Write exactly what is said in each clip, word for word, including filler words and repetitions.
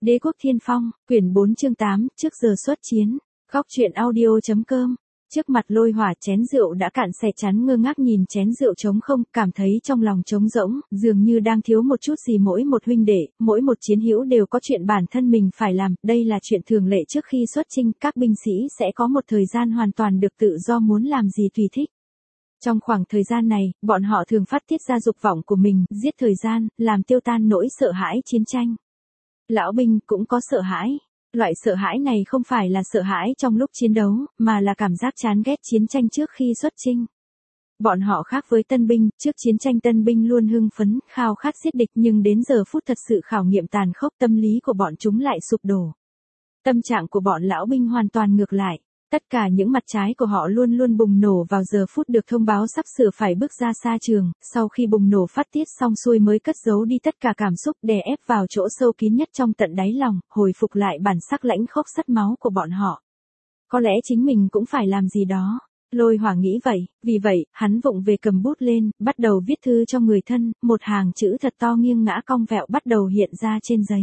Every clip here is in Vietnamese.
Đế quốc Thiên Phong, quyển bốn chương tám, trước giờ xuất chiến. Góc truyện audio.com. Trước mặt Lôi Hỏa chén rượu đã cạn xẻ, chán ngơ ngác nhìn chén rượu trống không, cảm thấy trong lòng trống rỗng, dường như đang thiếu một chút gì. Mỗi một huynh đệ, mỗi một chiến hữu đều có chuyện bản thân mình phải làm, đây là chuyện thường lệ trước khi xuất chinh, các binh sĩ sẽ có một thời gian hoàn toàn được tự do, muốn làm gì tùy thích. Trong khoảng thời gian này, bọn họ thường phát tiết ra dục vọng của mình, giết thời gian, làm tiêu tan nỗi sợ hãi chiến tranh. Lão binh cũng có sợ hãi. Loại sợ hãi này không phải là sợ hãi trong lúc chiến đấu, mà là cảm giác chán ghét chiến tranh trước khi xuất chinh. Bọn họ khác với tân binh, trước chiến tranh tân binh luôn hưng phấn, khao khát giết địch, nhưng đến giờ phút thật sự khảo nghiệm tàn khốc, tâm lý của bọn chúng lại sụp đổ. Tâm trạng của bọn lão binh hoàn toàn ngược lại. Tất cả những mặt trái của họ luôn luôn bùng nổ vào giờ phút được thông báo sắp sửa phải bước ra xa trường, sau khi bùng nổ phát tiết xong xuôi mới cất giấu đi tất cả cảm xúc, đè ép vào chỗ sâu kín nhất trong tận đáy lòng, hồi phục lại bản sắc lãnh khốc sắt máu của bọn họ. Có lẽ chính mình cũng phải làm gì đó. Lôi Hỏa nghĩ vậy, vì vậy, hắn vụng về cầm bút lên, bắt đầu viết thư cho người thân, một hàng chữ thật to nghiêng ngã cong vẹo bắt đầu hiện ra trên giấy.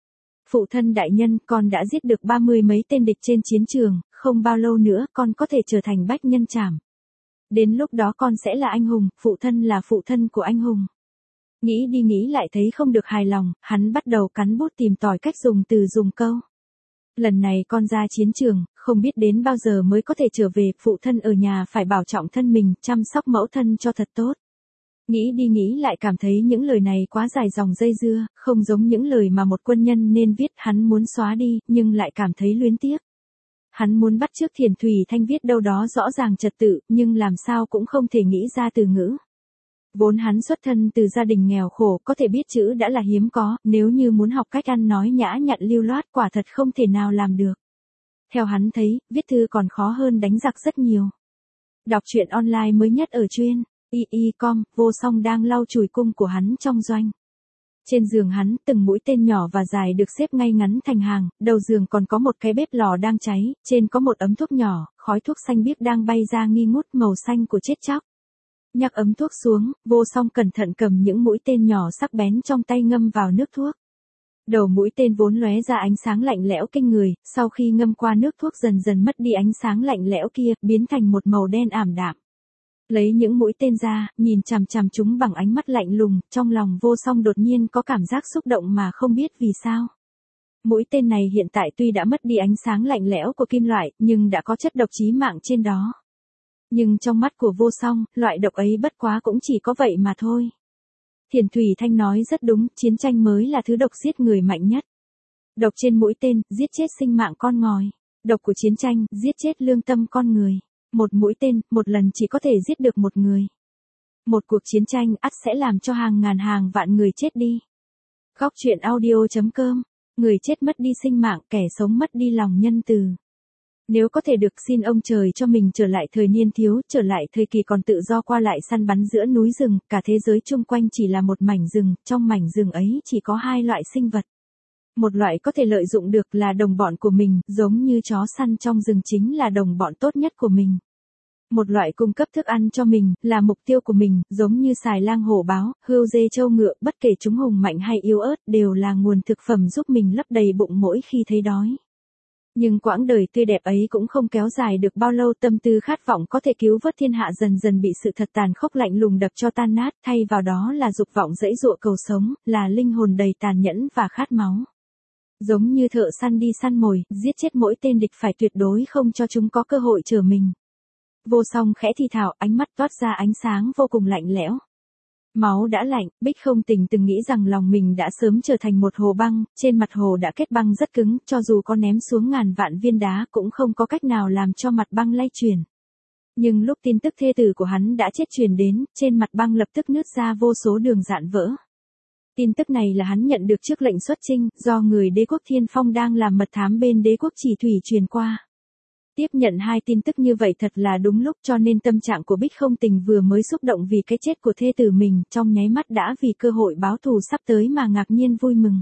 Phụ thân đại nhân, con đã giết được ba mươi mấy tên địch trên chiến trường, không bao lâu nữa con có thể trở thành bách nhân trảm. Đến lúc đó con sẽ là anh hùng, phụ thân là phụ thân của anh hùng. Nghĩ đi nghĩ lại thấy không được hài lòng, hắn bắt đầu cắn bút tìm tòi cách dùng từ dùng câu. Lần này con ra chiến trường, không biết đến bao giờ mới có thể trở về, phụ thân ở nhà phải bảo trọng thân mình, chăm sóc mẫu thân cho thật tốt. Nghĩ đi nghĩ lại cảm thấy những lời này quá dài dòng dây dưa, không giống những lời mà một quân nhân nên viết, hắn muốn xóa đi, nhưng lại cảm thấy luyến tiếc. Hắn muốn bắt chước Thiền Thủy Thanh viết đâu đó rõ ràng trật tự, nhưng làm sao cũng không thể nghĩ ra từ ngữ. Vốn hắn xuất thân từ gia đình nghèo khổ, có thể biết chữ đã là hiếm có, nếu như muốn học cách ăn nói nhã nhặn lưu loát quả thật không thể nào làm được. Theo hắn thấy, viết thư còn khó hơn đánh giặc rất nhiều. Đọc truyện online mới nhất ở chuyên i i chấm com, Vô Song đang lau chùi cung của hắn trong doanh. Trên giường hắn, từng mũi tên nhỏ và dài được xếp ngay ngắn thành hàng, đầu giường còn có một cái bếp lò đang cháy, trên có một ấm thuốc nhỏ, khói thuốc xanh biếc đang bay ra nghi ngút màu xanh của chết chóc. Nhắc ấm thuốc xuống, Vô Song cẩn thận cầm những mũi tên nhỏ sắc bén trong tay ngâm vào nước thuốc. Đầu mũi tên vốn lóe ra ánh sáng lạnh lẽo kinh người, sau khi ngâm qua nước thuốc dần dần mất đi ánh sáng lạnh lẽo kia, biến thành một màu đen ảm đạm. Lấy những mũi tên ra, nhìn chằm chằm chúng bằng ánh mắt lạnh lùng, trong lòng Vô Song đột nhiên có cảm giác xúc động mà không biết vì sao. Mũi tên này hiện tại tuy đã mất đi ánh sáng lạnh lẽo của kim loại, nhưng đã có chất độc chí mạng trên đó. Nhưng trong mắt của Vô Song, loại độc ấy bất quá cũng chỉ có vậy mà thôi. Thiền Thủy Thanh nói rất đúng, chiến tranh mới là thứ độc giết người mạnh nhất. Độc trên mũi tên, giết chết sinh mạng con ngòi. Độc của chiến tranh, giết chết lương tâm con người. Một mũi tên, một lần chỉ có thể giết được một người. Một cuộc chiến tranh ắt sẽ làm cho hàng ngàn hàng vạn người chết đi. Góc truyện audio.com. Người chết mất đi sinh mạng, kẻ sống mất đi lòng nhân từ. Nếu có thể được, xin ông trời cho mình trở lại thời niên thiếu, trở lại thời kỳ còn tự do qua lại săn bắn giữa núi rừng, cả thế giới chung quanh chỉ là một mảnh rừng, trong mảnh rừng ấy chỉ có hai loại sinh vật. Một loại có thể lợi dụng được là đồng bọn của mình, giống như chó săn trong rừng chính là đồng bọn tốt nhất của mình. Một loại cung cấp thức ăn cho mình, là mục tiêu của mình, giống như xài lang hổ báo, hươu dê trâu ngựa, bất kể chúng hùng mạnh hay yếu ớt, đều là nguồn thực phẩm giúp mình lấp đầy bụng mỗi khi thấy đói. Nhưng quãng đời tươi đẹp ấy cũng không kéo dài được bao lâu, tâm tư khát vọng có thể cứu vớt thiên hạ dần dần bị sự thật tàn khốc lạnh lùng đập cho tan nát, thay vào đó là dục vọng dẫy dụa cầu sống, là linh hồn đầy tàn nhẫn và khát máu. Giống như thợ săn đi săn mồi, giết chết mỗi tên địch phải tuyệt đối không cho chúng có cơ hội trở mình. Vô Song khẽ thì thào, ánh mắt toát ra ánh sáng vô cùng lạnh lẽo. Máu đã lạnh, Bích Không Tình từng nghĩ rằng lòng mình đã sớm trở thành một hồ băng, trên mặt hồ đã kết băng rất cứng, cho dù có ném xuống ngàn vạn viên đá cũng không có cách nào làm cho mặt băng lay chuyển. Nhưng lúc tin tức thê tử của hắn đã chết truyền đến, trên mặt băng lập tức nứt ra vô số đường dạn vỡ. Tin tức này là hắn nhận được trước lệnh xuất chinh, do người đế quốc Thiên Phong đang làm mật thám bên đế quốc Chỉ Thủy truyền qua. Tiếp nhận hai tin tức như vậy thật là đúng lúc, cho nên tâm trạng của Bích Không Tình vừa mới xúc động vì cái chết của thê tử mình, trong nháy mắt đã vì cơ hội báo thù sắp tới mà ngạc nhiên vui mừng.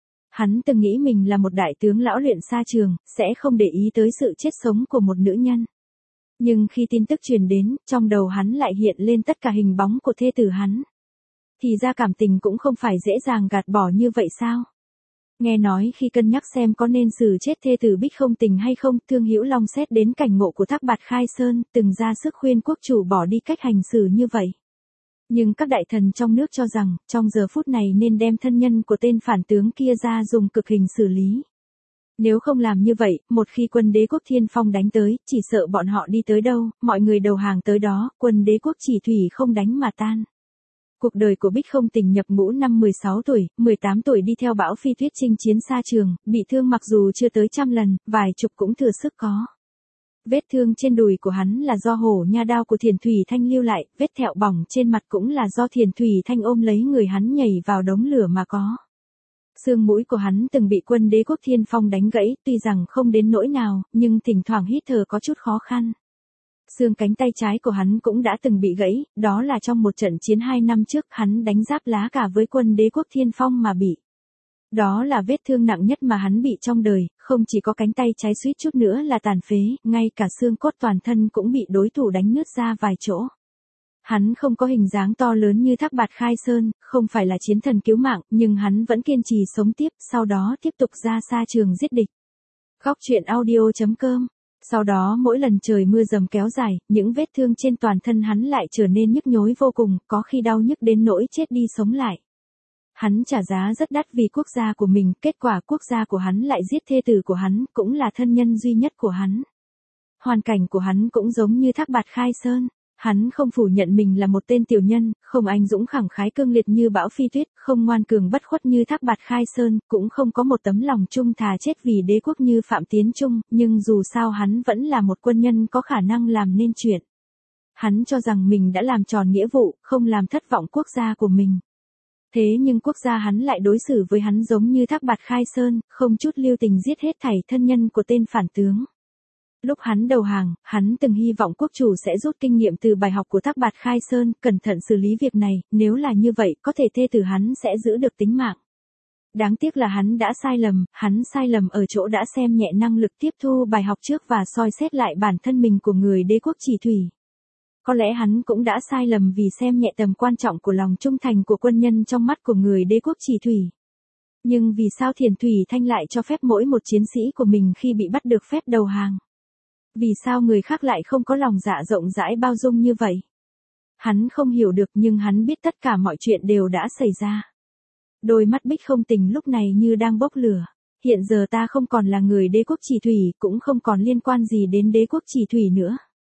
Hắn từng nghĩ mình là một đại tướng lão luyện xa trường, sẽ không để ý tới sự chết sống của một nữ nhân. Nhưng khi tin tức truyền đến, trong đầu hắn lại hiện lên tất cả hình bóng của thê tử hắn. Thì ra cảm tình cũng không phải dễ dàng gạt bỏ như vậy sao? Nghe nói khi cân nhắc xem có nên xử chết thê tử Bích Không Tình hay không, Thương Hữu Long xét đến cảnh ngộ của Thác Bạt Khai Sơn, từng ra sức khuyên quốc chủ bỏ đi cách hành xử như vậy. Nhưng các đại thần trong nước cho rằng, trong giờ phút này nên đem thân nhân của tên phản tướng kia ra dùng cực hình xử lý. Nếu không làm như vậy, một khi quân đế quốc Thiên Phong đánh tới, chỉ sợ bọn họ đi tới đâu, mọi người đầu hàng tới đó, quân đế quốc Chỉ Thủy không đánh mà tan. Cuộc đời của Bích Không Tình nhập ngũ năm mười sáu tuổi, mười tám tuổi đi theo Bão Phi Tuyết chinh chiến xa trường, bị thương mặc dù chưa tới trăm lần, vài chục cũng thừa sức có. Vết thương trên đùi của hắn là do hổ nha đao của Thiền Thủy Thanh lưu lại, vết thẹo bỏng trên mặt cũng là do Thiền Thủy Thanh ôm lấy người hắn nhảy vào đống lửa mà có. Xương mũi của hắn từng bị quân đế quốc Thiên Phong đánh gãy, tuy rằng không đến nỗi nào, nhưng thỉnh thoảng hít thở có chút khó khăn. Xương cánh tay trái của hắn cũng đã từng bị gãy, đó là trong một trận chiến hai năm trước hắn đánh giáp lá cả với quân đế quốc Thiên Phong mà bị. Đó là vết thương nặng nhất mà hắn bị trong đời, không chỉ có cánh tay trái suýt chút nữa là tàn phế, ngay cả xương cốt toàn thân cũng bị đối thủ đánh nứt ra vài chỗ. Hắn không có hình dáng to lớn như Thác Bạt Khai Sơn, không phải là chiến thần cứu mạng, nhưng hắn vẫn kiên trì sống tiếp, sau đó tiếp tục ra xa trường giết địch. Góc truyện audio chấm com. Sau đó mỗi lần trời mưa dầm kéo dài, những vết thương trên toàn thân hắn lại trở nên nhức nhối vô cùng, có khi đau nhức đến nỗi chết đi sống lại. Hắn trả giá rất đắt vì quốc gia của mình, kết quả quốc gia của hắn lại giết thê tử của hắn, cũng là thân nhân duy nhất của hắn. Hoàn cảnh của hắn cũng giống như Thác Bạt Khai Sơn. Hắn không phủ nhận mình là một tên tiểu nhân, không anh dũng khẳng khái cương liệt như Bão Phi Tuyết, không ngoan cường bất khuất như Thác Bạt Khai Sơn, cũng không có một tấm lòng trung thà chết vì đế quốc như Phạm Tiến Trung, nhưng dù sao hắn vẫn là một quân nhân có khả năng làm nên chuyện. Hắn cho rằng mình đã làm tròn nghĩa vụ, không làm thất vọng quốc gia của mình. Thế nhưng quốc gia hắn lại đối xử với hắn giống như Thác Bạt Khai Sơn, không chút lưu tình giết hết thảy thân nhân của tên phản tướng. Lúc hắn đầu hàng, hắn từng hy vọng quốc chủ sẽ rút kinh nghiệm từ bài học của Thác Bạt Khai Sơn, cẩn thận xử lý việc này, nếu là như vậy, có thể thê tử hắn sẽ giữ được tính mạng. Đáng tiếc là hắn đã sai lầm, hắn sai lầm ở chỗ đã xem nhẹ năng lực tiếp thu bài học trước và soi xét lại bản thân mình của người đế quốc Chỉ Thủy. Có lẽ hắn cũng đã sai lầm vì xem nhẹ tầm quan trọng của lòng trung thành của quân nhân trong mắt của người đế quốc Chỉ Thủy. Nhưng vì sao Thiền Thủy Thanh lại cho phép mỗi một chiến sĩ của mình khi bị bắt được phép đầu hàng? Vì sao người khác lại không có lòng dạ rộng rãi bao dung như vậy? Hắn không hiểu được nhưng hắn biết tất cả mọi chuyện đều đã xảy ra. Đôi mắt Bích Không Tình lúc này như đang bốc lửa. Hiện giờ ta không còn là người đế quốc Chỉ Thủy, cũng không còn liên quan gì đến đế quốc Chỉ Thủy nữa.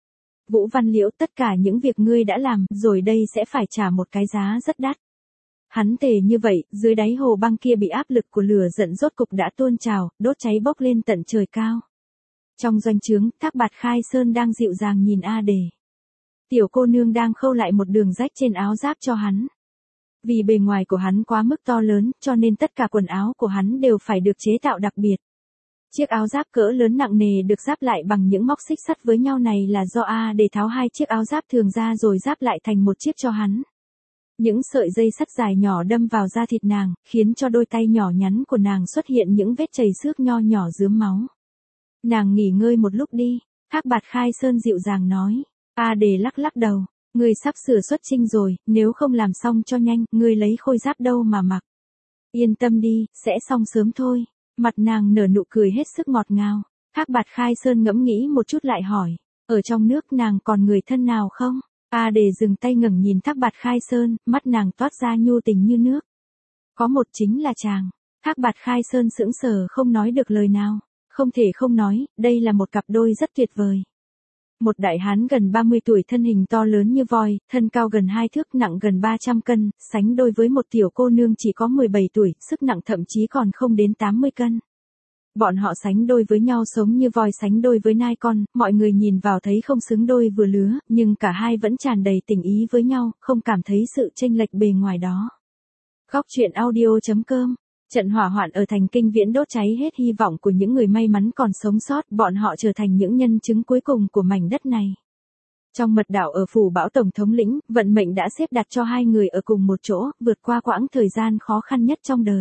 Vũ Văn Liễu, tất cả những việc ngươi đã làm, rồi đây sẽ phải trả một cái giá rất đắt. Hắn thề như vậy, dưới đáy hồ băng kia bị áp lực của lửa giận rốt cục đã tuôn trào, đốt cháy bốc lên tận trời cao. Trong doanh trướng, Thác Bạt Khai Sơn đang dịu dàng nhìn A Đề. Tiểu cô nương đang khâu lại một đường rách trên áo giáp cho hắn. Vì bề ngoài của hắn quá mức to lớn, cho nên tất cả quần áo của hắn đều phải được chế tạo đặc biệt. Chiếc áo giáp cỡ lớn nặng nề được giáp lại bằng những móc xích sắt với nhau này là do A Đề tháo hai chiếc áo giáp thường ra rồi giáp lại thành một chiếc cho hắn. Những sợi dây sắt dài nhỏ đâm vào da thịt nàng, khiến cho đôi tay nhỏ nhắn của nàng xuất hiện những vết chảy xước nho nhỏ rướm máu. Nàng nghỉ ngơi một lúc đi, Thác Bạt Khai Sơn dịu dàng nói. A Đề lắc lắc đầu, ngươi sắp sửa xuất chinh rồi, nếu không làm xong cho nhanh, ngươi lấy khôi giáp đâu mà mặc. Yên tâm đi, sẽ xong sớm thôi. Mặt nàng nở nụ cười hết sức ngọt ngào. Thác Bạt Khai Sơn ngẫm nghĩ một chút lại hỏi, ở trong nước nàng còn người thân nào không? A Đề dừng tay ngẩng nhìn Thác Bạt Khai Sơn, mắt nàng toát ra nhu tình như nước. Có một chính là chàng. Thác Bạt Khai Sơn sững sờ không nói được lời nào. Không thể không nói, đây là một cặp đôi rất tuyệt vời. Một đại hán gần ba mươi tuổi thân hình to lớn như voi, thân cao gần hai thước nặng gần ba trăm cân, sánh đôi với một tiểu cô nương chỉ có mười bảy tuổi, sức nặng thậm chí còn không đến tám mươi cân. Bọn họ sánh đôi với nhau sống như voi sánh đôi với nai con, mọi người nhìn vào thấy không xứng đôi vừa lứa, nhưng cả hai vẫn tràn đầy tình ý với nhau, không cảm thấy sự chênh lệch bề ngoài đó. Góc truyện audio chấm com. Trận hỏa hoạn ở thành Kinh Viễn đốt cháy hết hy vọng của những người may mắn còn sống sót, bọn họ trở thành những nhân chứng cuối cùng của mảnh đất này. Trong mật đảo ở phủ Bão Tổng thống lĩnh, vận mệnh đã xếp đặt cho hai người ở cùng một chỗ, vượt qua quãng thời gian khó khăn nhất trong đời.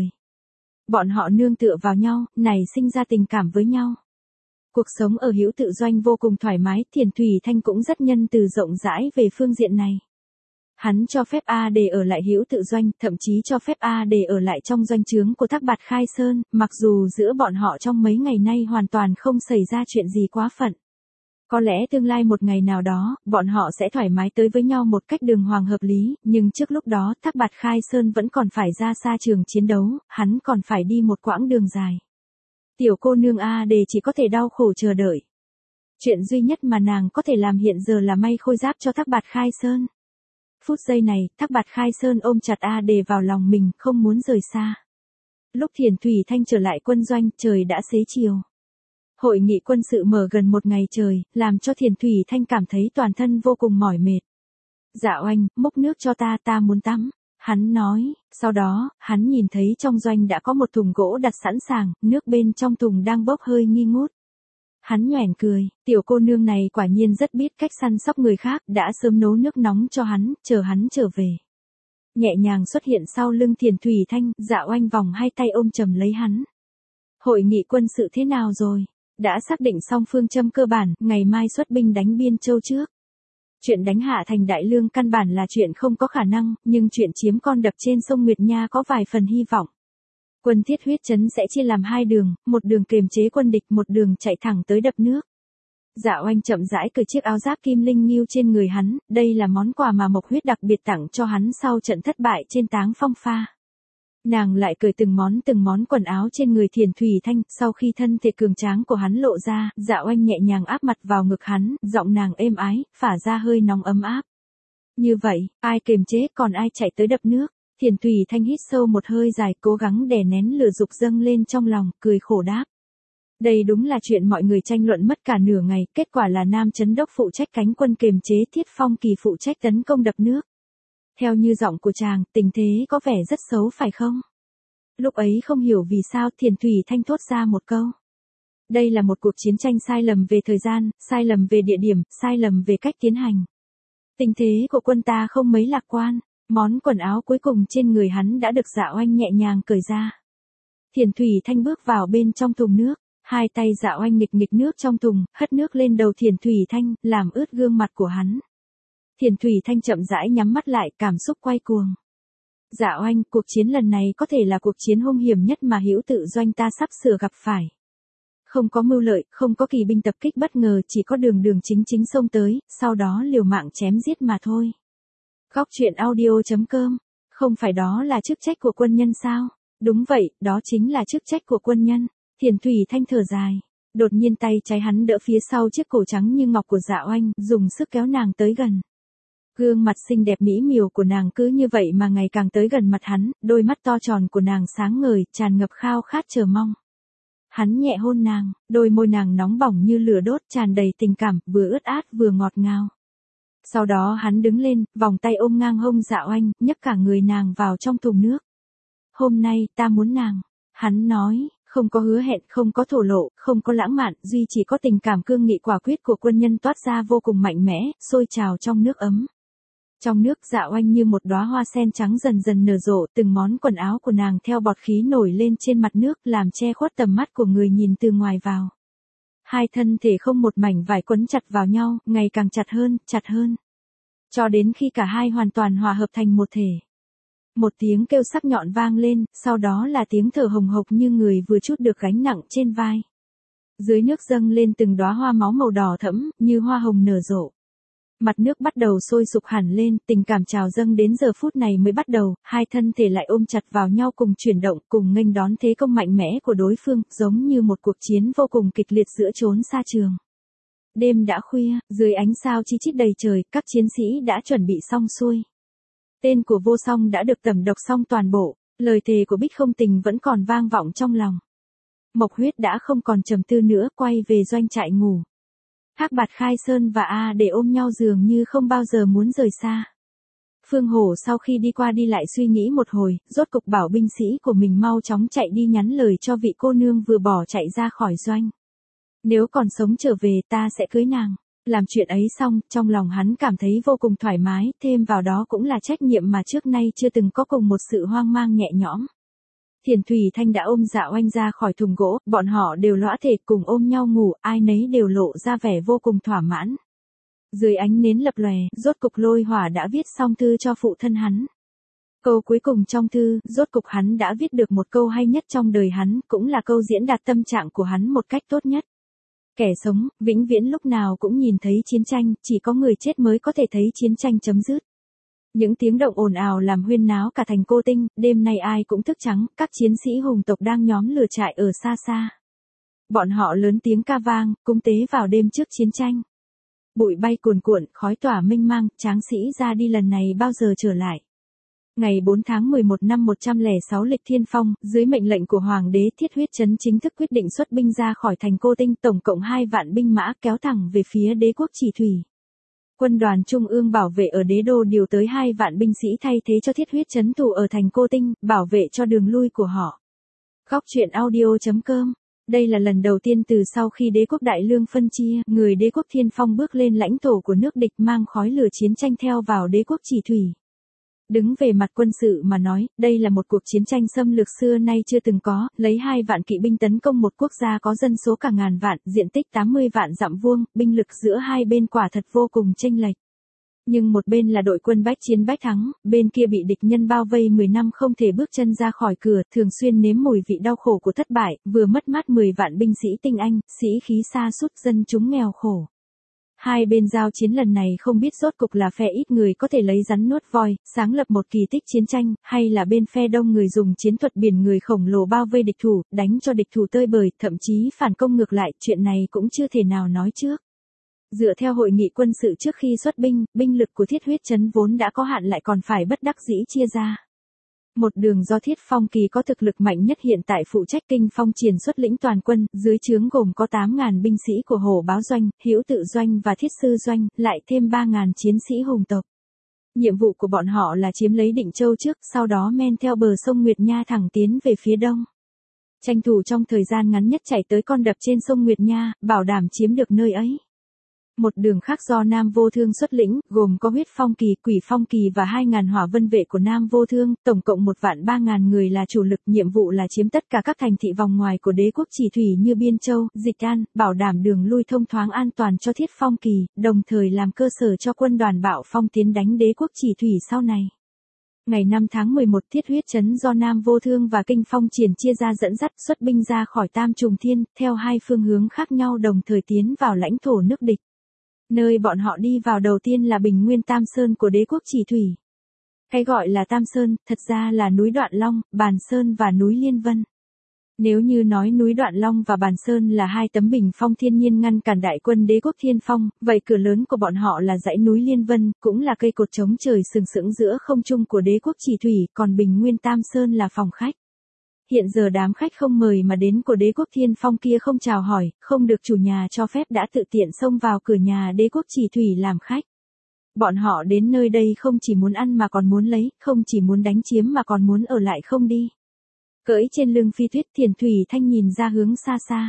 Bọn họ nương tựa vào nhau, nảy sinh ra tình cảm với nhau. Cuộc sống ở Hữu Tự Doanh vô cùng thoải mái, Thiền Thủy Thanh cũng rất nhân từ rộng rãi về phương diện này. Hắn cho phép A để ở lại Hữu Tự Doanh, thậm chí cho phép A để ở lại trong doanh trướng của Thác Bạt Khai Sơn, mặc dù giữa bọn họ trong mấy ngày nay hoàn toàn không xảy ra chuyện gì quá phận. Có lẽ tương lai một ngày nào đó, bọn họ sẽ thoải mái tới với nhau một cách đường hoàng hợp lý, nhưng trước lúc đó Thác Bạt Khai Sơn vẫn còn phải ra xa trường chiến đấu, hắn còn phải đi một quãng đường dài. Tiểu cô nương A Đề chỉ có thể đau khổ chờ đợi. Chuyện duy nhất mà nàng có thể làm hiện giờ là may khôi giáp cho Thác Bạt Khai Sơn. Phút giây này, Thác Bạt Khai Sơn ôm chặt A Đề vào lòng mình, không muốn rời xa. Lúc Thiền Thủy Thanh trở lại quân doanh, trời đã xế chiều. Hội nghị quân sự mở gần một ngày trời, làm cho Thiền Thủy Thanh cảm thấy toàn thân vô cùng mỏi mệt. Dạ oanh, múc nước cho ta, ta muốn tắm. Hắn nói, sau đó, hắn nhìn thấy trong doanh đã có một thùng gỗ đặt sẵn sàng, nước bên trong thùng đang bốc hơi nghi ngút. Hắn nhoẻn cười, tiểu cô nương này quả nhiên rất biết cách săn sóc người khác, đã sớm nấu nước nóng cho hắn, chờ hắn trở về. Nhẹ nhàng xuất hiện sau lưng Thiền Thủy Thanh, Dạ Oanh vòng hai tay ôm chầm lấy hắn. Hội nghị quân sự thế nào rồi? Đã xác định xong phương châm cơ bản, ngày mai xuất binh đánh Biên Châu trước. Chuyện đánh hạ thành Đại Lương căn bản là chuyện không có khả năng, nhưng chuyện chiếm con đập trên sông Nguyệt Nha có vài phần hy vọng. Quân Thiết Huyết Trấn sẽ chia làm hai đường, một đường kiềm chế quân địch, một đường chạy thẳng tới đập nước. Dạ Oanh chậm rãi cởi chiếc áo giáp kim linh nghiêu trên người hắn, đây là món quà mà Mộc Huyết đặc biệt tặng cho hắn sau trận thất bại trên Táng Phong Pha. Nàng lại cởi từng món từng món quần áo trên người Thiền Thủy Thanh, sau khi thân thể cường tráng của hắn lộ ra, Dạ Oanh nhẹ nhàng áp mặt vào ngực hắn, giọng nàng êm ái, phả ra hơi nóng ấm áp. Như vậy, ai kiềm chế còn ai chạy tới đập nước? Thiền Thủy Thanh hít sâu một hơi dài, cố gắng đè nén lửa dục dâng lên trong lòng, cười khổ đáp. Đây đúng là chuyện mọi người tranh luận mất cả nửa ngày, kết quả là Nam Chấn Đốc phụ trách cánh quân kiềm chế, Thiết Phong Kỳ phụ trách tấn công đập nước. Theo như giọng của chàng, tình thế có vẻ rất xấu phải không? Lúc ấy không hiểu vì sao Thiền Thủy Thanh thốt ra một câu. Đây là một cuộc chiến tranh sai lầm về thời gian, sai lầm về địa điểm, sai lầm về cách tiến hành. Tình thế của quân ta không mấy lạc quan, món quần áo cuối cùng trên người hắn đã được Dạ Oanh nhẹ nhàng cởi ra. Thiền Thủy Thanh bước vào bên trong thùng nước, hai tay Dạ Oanh nghịch nghịch nước trong thùng, hất nước lên đầu Thiền Thủy Thanh, làm ướt gương mặt của hắn. Thiền Thủy Thanh chậm rãi nhắm mắt lại, cảm xúc quay cuồng. Dạ Oanh, cuộc chiến lần này có thể là cuộc chiến hung hiểm nhất mà Hữu Tự Doanh ta sắp sửa gặp phải. Không có mưu lợi, không có kỳ binh tập kích bất ngờ, chỉ có đường đường chính chính xông tới, sau đó liều mạng chém giết mà thôi. Góc truyện audio chấm com, không phải đó là chức trách của quân nhân sao? Đúng vậy, đó chính là chức trách của quân nhân. Thiền Thủy Thanh thở dài. Đột nhiên tay trái hắn đỡ phía sau chiếc cổ trắng như ngọc của Dạ Oanh, dùng sức kéo nàng tới gần. Gương mặt xinh đẹp mỹ miều của nàng cứ như vậy mà ngày càng tới gần mặt hắn, đôi mắt to tròn của nàng sáng ngời, tràn ngập khao khát chờ mong. Hắn nhẹ hôn nàng, đôi môi nàng nóng bỏng như lửa đốt, tràn đầy tình cảm, vừa ướt át vừa ngọt ngào. Sau đó hắn đứng lên, vòng tay ôm ngang hông Dạ Oanh, nhấc cả người nàng vào trong thùng nước. Hôm nay, ta muốn nàng. Hắn nói, không có hứa hẹn, không có thổ lộ, không có lãng mạn, duy chỉ có tình cảm cương nghị quả quyết của quân nhân toát ra vô cùng mạnh mẽ, sôi trào trong nước ấm. Trong nước Dạ Oanh như một đóa hoa sen trắng dần dần nở rộ, từng món quần áo của nàng theo bọt khí nổi lên trên mặt nước, làm che khuất tầm mắt của người nhìn từ ngoài vào. Hai thân thể không một mảnh vải quấn chặt vào nhau, ngày càng chặt hơn, chặt hơn. Cho đến khi cả hai hoàn toàn hòa hợp thành một thể. Một tiếng kêu sắc nhọn vang lên, sau đó là tiếng thở hồng hộc như người vừa trút được gánh nặng trên vai. Dưới nước dâng lên từng đóa hoa máu màu đỏ thẫm, như hoa hồng nở rộ. Mặt nước bắt đầu sôi sục hẳn lên, tình cảm trào dâng đến giờ phút này mới bắt đầu, hai thân thể lại ôm chặt vào nhau cùng chuyển động, cùng nghênh đón thế công mạnh mẽ của đối phương, giống như một cuộc chiến vô cùng kịch liệt giữa chốn xa trường. Đêm đã khuya, dưới ánh sao chi chít đầy trời, các chiến sĩ đã chuẩn bị xong xuôi. Tên của Vô Song đã được tẩm độc xong toàn bộ, lời thề của Bích Không Tình vẫn còn vang vọng trong lòng. Mộc Huyết đã không còn trầm tư nữa, quay về doanh trại ngủ. Thác Bạt Khai Sơn và A để ôm nhau dường như không bao giờ muốn rời xa. Phương Hổ sau khi đi qua đi lại suy nghĩ một hồi, rốt cục bảo binh sĩ của mình mau chóng chạy đi nhắn lời cho vị cô nương vừa bỏ chạy ra khỏi doanh. Nếu còn sống trở về ta sẽ cưới nàng. Làm chuyện ấy xong, trong lòng hắn cảm thấy vô cùng thoải mái, thêm vào đó cũng là trách nhiệm mà trước nay chưa từng có, cùng một sự hoang mang nhẹ nhõm. Thiền Thủy Thanh đã ôm Dạ Oanh ra khỏi thùng gỗ, bọn họ đều lõa thể cùng ôm nhau ngủ, ai nấy đều lộ ra vẻ vô cùng thỏa mãn. Dưới ánh nến lập lòe, rốt cục Lôi Hỏa đã viết xong thư cho phụ thân hắn. Câu cuối cùng trong thư, rốt cục hắn đã viết được một câu hay nhất trong đời hắn, cũng là câu diễn đạt tâm trạng của hắn một cách tốt nhất. Kẻ sống, vĩnh viễn lúc nào cũng nhìn thấy chiến tranh, chỉ có người chết mới có thể thấy chiến tranh chấm dứt. Những tiếng động ồn ào làm huyên náo cả thành Cô Tinh, đêm nay ai cũng thức trắng, các chiến sĩ hùng tộc đang nhóm lửa trại ở xa xa. Bọn họ lớn tiếng ca vang, cúng tế vào đêm trước chiến tranh. Bụi bay cuồn cuộn, khói tỏa mênh mang, tráng sĩ ra đi lần này bao giờ trở lại. Ngày bốn tháng mười một năm một trăm lẻ sáu lịch Thiên Phong, dưới mệnh lệnh của Hoàng đế Thiết Huyết Trấn chính thức quyết định xuất binh ra khỏi thành Cô Tinh, tổng cộng hai vạn binh mã kéo thẳng về phía đế quốc Chỉ Thủy. Quân đoàn Trung ương bảo vệ ở đế đô điều tới hai vạn binh sĩ thay thế cho Thiết Huyết Trấn thủ ở thành Cô Tinh, bảo vệ cho đường lui của họ. Góc truyện audio chấm com. Đây là lần đầu tiên từ sau khi đế quốc Đại Lương phân chia, người đế quốc Thiên Phong bước lên lãnh thổ của nước địch mang khói lửa chiến tranh theo vào đế quốc Chỉ Thủy. Đứng về mặt quân sự mà nói, đây là một cuộc chiến tranh xâm lược xưa nay chưa từng có, lấy hai vạn kỵ binh tấn công một quốc gia có dân số cả ngàn vạn, diện tích tám mươi vạn dặm vuông, binh lực giữa hai bên quả thật vô cùng chênh lệch. Nhưng một bên là đội quân bách chiến bách thắng, bên kia bị địch nhân bao vây mười năm không thể bước chân ra khỏi cửa, thường xuyên nếm mùi vị đau khổ của thất bại, vừa mất mát mười vạn binh sĩ tinh anh, sĩ khí sa sút, dân chúng nghèo khổ. Hai bên giao chiến lần này không biết rốt cục là phe ít người có thể lấy rắn nuốt voi, sáng lập một kỳ tích chiến tranh, hay là bên phe đông người dùng chiến thuật biển người khổng lồ bao vây địch thủ, đánh cho địch thủ tơi bời, thậm chí phản công ngược lại, chuyện này cũng chưa thể nào nói trước. Dựa theo hội nghị quân sự trước khi xuất binh, binh lực của Thiết Huyết Trấn vốn đã có hạn lại còn phải bất đắc dĩ chia ra. Một đường do Thiết Phong Kỳ có thực lực mạnh nhất hiện tại phụ trách Kinh Phong Triển xuất lĩnh toàn quân, dưới trướng gồm có tám ngàn binh sĩ của Hổ Báo Doanh, Hữu Tự Doanh và Thiết Sư Doanh, lại thêm ba ngàn chiến sĩ hùng tộc. Nhiệm vụ của bọn họ là chiếm lấy Định Châu trước, sau đó men theo bờ sông Nguyệt Nha thẳng tiến về phía đông. Tranh thủ trong thời gian ngắn nhất chạy tới con đập trên sông Nguyệt Nha, bảo đảm chiếm được nơi ấy. Một đường khác do Nam Vô Thương xuất lĩnh, gồm có Huyết Phong Kỳ, Quỷ Phong Kỳ và hai ngàn hỏa vân vệ của Nam Vô Thương, tổng cộng một vạn ba ngàn người là chủ lực, nhiệm vụ là chiếm tất cả các thành thị vòng ngoài của đế quốc Chỉ Thủy như Biên Châu, Dịch An, bảo đảm đường lui thông thoáng an toàn cho Thiết Phong Kỳ, đồng thời làm cơ sở cho quân đoàn Bạo Phong tiến đánh đế quốc Chỉ Thủy sau này. Ngày năm tháng mười một, Thiết Huyết Trấn do Nam Vô Thương và Kinh Phong Triển chia ra dẫn dắt xuất binh ra khỏi Tam Trùng Thiên, theo hai phương hướng khác nhau đồng thời tiến vào lãnh thổ nước địch. Nơi bọn họ đi vào đầu tiên là Bình Nguyên Tam Sơn của đế quốc Chỉ Thủy. Cái gọi là Tam Sơn, thật ra là núi Đoạn Long, Bàn Sơn và núi Liên Vân. Nếu như nói núi Đoạn Long và Bàn Sơn là hai tấm bình phong thiên nhiên ngăn cản đại quân đế quốc Thiên Phong, vậy cửa lớn của bọn họ là dãy núi Liên Vân, cũng là cây cột chống trời sừng sững giữa không trung của đế quốc Chỉ Thủy, còn Bình Nguyên Tam Sơn là phòng khách. Hiện giờ đám khách không mời mà đến của đế quốc Thiên Phong kia không chào hỏi, không được chủ nhà cho phép đã tự tiện xông vào cửa nhà đế quốc Chỉ Thủy làm khách. Bọn họ đến nơi đây không chỉ muốn ăn mà còn muốn lấy, không chỉ muốn đánh chiếm mà còn muốn ở lại không đi. Cưỡi trên lưng phi tuyết, Thiền Thủy Thanh nhìn ra hướng xa xa.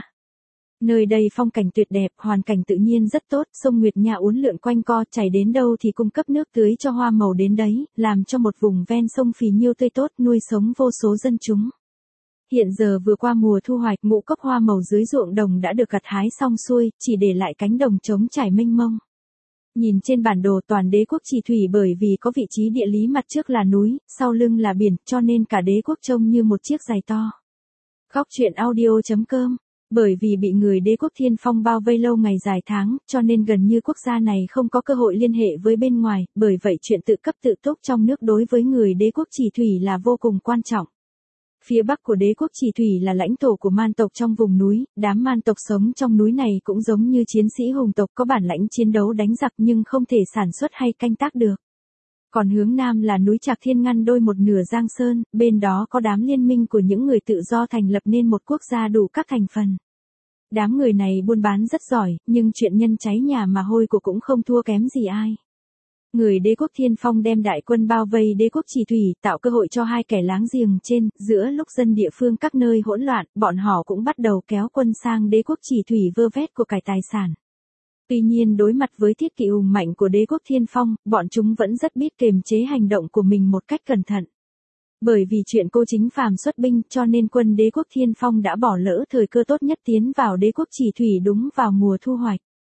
Nơi đây phong cảnh tuyệt đẹp, hoàn cảnh tự nhiên rất tốt, sông Nguyệt Nha uốn lượn quanh co, chảy đến đâu thì cung cấp nước tưới cho hoa màu đến đấy, làm cho một vùng ven sông phì nhiêu tươi tốt, nuôi sống vô số dân chúng. Hiện giờ vừa qua mùa thu hoạch, ngũ cốc hoa màu dưới ruộng đồng đã được gặt hái xong xuôi, chỉ để lại cánh đồng trống trải mênh mông. Nhìn trên bản đồ toàn đế quốc Chỉ Thủy bởi vì có vị trí địa lý mặt trước là núi, sau lưng là biển, cho nên cả đế quốc trông như một chiếc giày to. Góc truyện audio chấm com. Bởi vì bị người đế quốc Thiên Phong bao vây lâu ngày dài tháng, cho nên gần như quốc gia này không có cơ hội liên hệ với bên ngoài, bởi vậy chuyện tự cấp tự túc trong nước đối với người đế quốc Chỉ Thủy là vô cùng quan trọng. Phía bắc của đế quốc Chỉ Thủy là lãnh thổ của man tộc trong vùng núi, đám man tộc sống trong núi này cũng giống như chiến sĩ hùng tộc có bản lãnh chiến đấu đánh giặc nhưng không thể sản xuất hay canh tác được. Còn hướng nam là núi Trạc Thiên ngăn đôi một nửa Giang Sơn, bên đó có đám liên minh của những người tự do thành lập nên một quốc gia đủ các thành phần. Đám người này buôn bán rất giỏi, nhưng chuyện nhân cháy nhà mà hôi của cũng không thua kém gì ai. Người đế quốc Thiên Phong đem đại quân bao vây đế quốc Chỉ Thủy, tạo cơ hội cho hai kẻ láng giềng trên, giữa lúc dân địa phương các nơi hỗn loạn, bọn họ cũng bắt đầu kéo quân sang đế quốc Chỉ Thủy vơ vét của cải tài sản. Tuy nhiên đối mặt với thiết kỵ hùng mạnh của đế quốc Thiên Phong, bọn chúng vẫn rất biết kiềm chế hành động của mình một cách cẩn thận. Bởi vì chuyện Cô Chính Phàm xuất binh cho nên quân đế quốc Thiên Phong đã bỏ lỡ thời cơ tốt nhất tiến vào đế quốc Chỉ Thủy đúng vào mùa thu hoạch.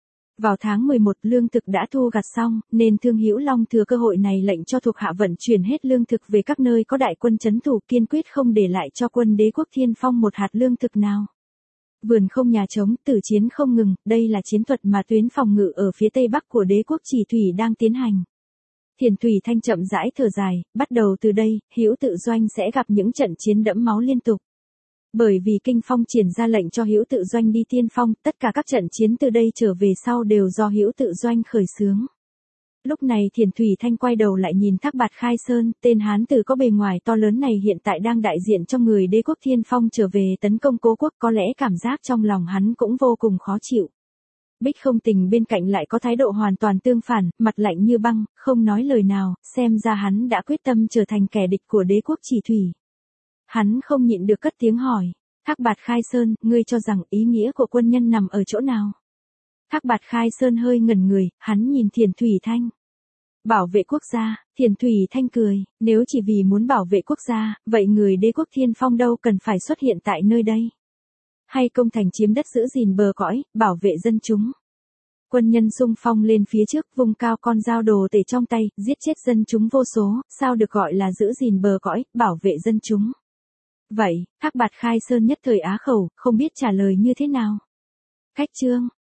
Vào tháng mười một lương thực đã thu gặt xong, nên Thương Hữu Long thừa cơ hội này lệnh cho thuộc hạ vận chuyển hết lương thực về các nơi có đại quân trấn thủ, kiên quyết không để lại cho quân Đế quốc Thiên Phong một hạt lương thực nào. Vườn không nhà trống, tử chiến không ngừng, đây là chiến thuật mà tuyến phòng ngự ở phía tây bắc của Đế quốc Chỉ Thủy đang tiến hành. Thiền Thủy Thanh chậm rãi thở dài, bắt đầu từ đây, Hữu Tự Doanh sẽ gặp những trận chiến đẫm máu liên tục. Bởi vì Kinh Phong triển ra lệnh cho Hữu Tự Doanh đi tiên phong, tất cả các trận chiến từ đây trở về sau đều do Hữu Tự Doanh khởi xướng. Lúc này Thiền Thủy Thanh quay đầu lại nhìn Thác Bạt Khai Sơn, tên hán tử có bề ngoài to lớn này hiện tại đang đại diện cho người Đế quốc Thiên Phong trở về tấn công Cố quốc, có lẽ cảm giác trong lòng hắn cũng vô cùng khó chịu. Bích Không Tình bên cạnh lại có thái độ hoàn toàn tương phản, mặt lạnh như băng, không nói lời nào, xem ra hắn đã quyết tâm trở thành kẻ địch của Đế quốc Chỉ Thủy. Hắn không nhịn được cất tiếng hỏi, Thác Bạt Khai Sơn, ngươi cho rằng ý nghĩa của quân nhân nằm ở chỗ nào? Thác Bạt Khai Sơn hơi ngẩn người, hắn nhìn Thiền Thủy Thanh. Bảo vệ quốc gia, Thiền Thủy Thanh cười, nếu chỉ vì muốn bảo vệ quốc gia, vậy người Đế quốc Thiên Phong đâu cần phải xuất hiện tại nơi đây? Hay công thành chiếm đất giữ gìn bờ cõi, bảo vệ dân chúng? Quân nhân xung phong lên phía trước, vung cao con dao đồ tể trong tay, giết chết dân chúng vô số, sao được gọi là giữ gìn bờ cõi, bảo vệ dân chúng? Vậy, Thác Bạt Khai Sơn nhất thời á khẩu, không biết trả lời như thế nào. Cách chương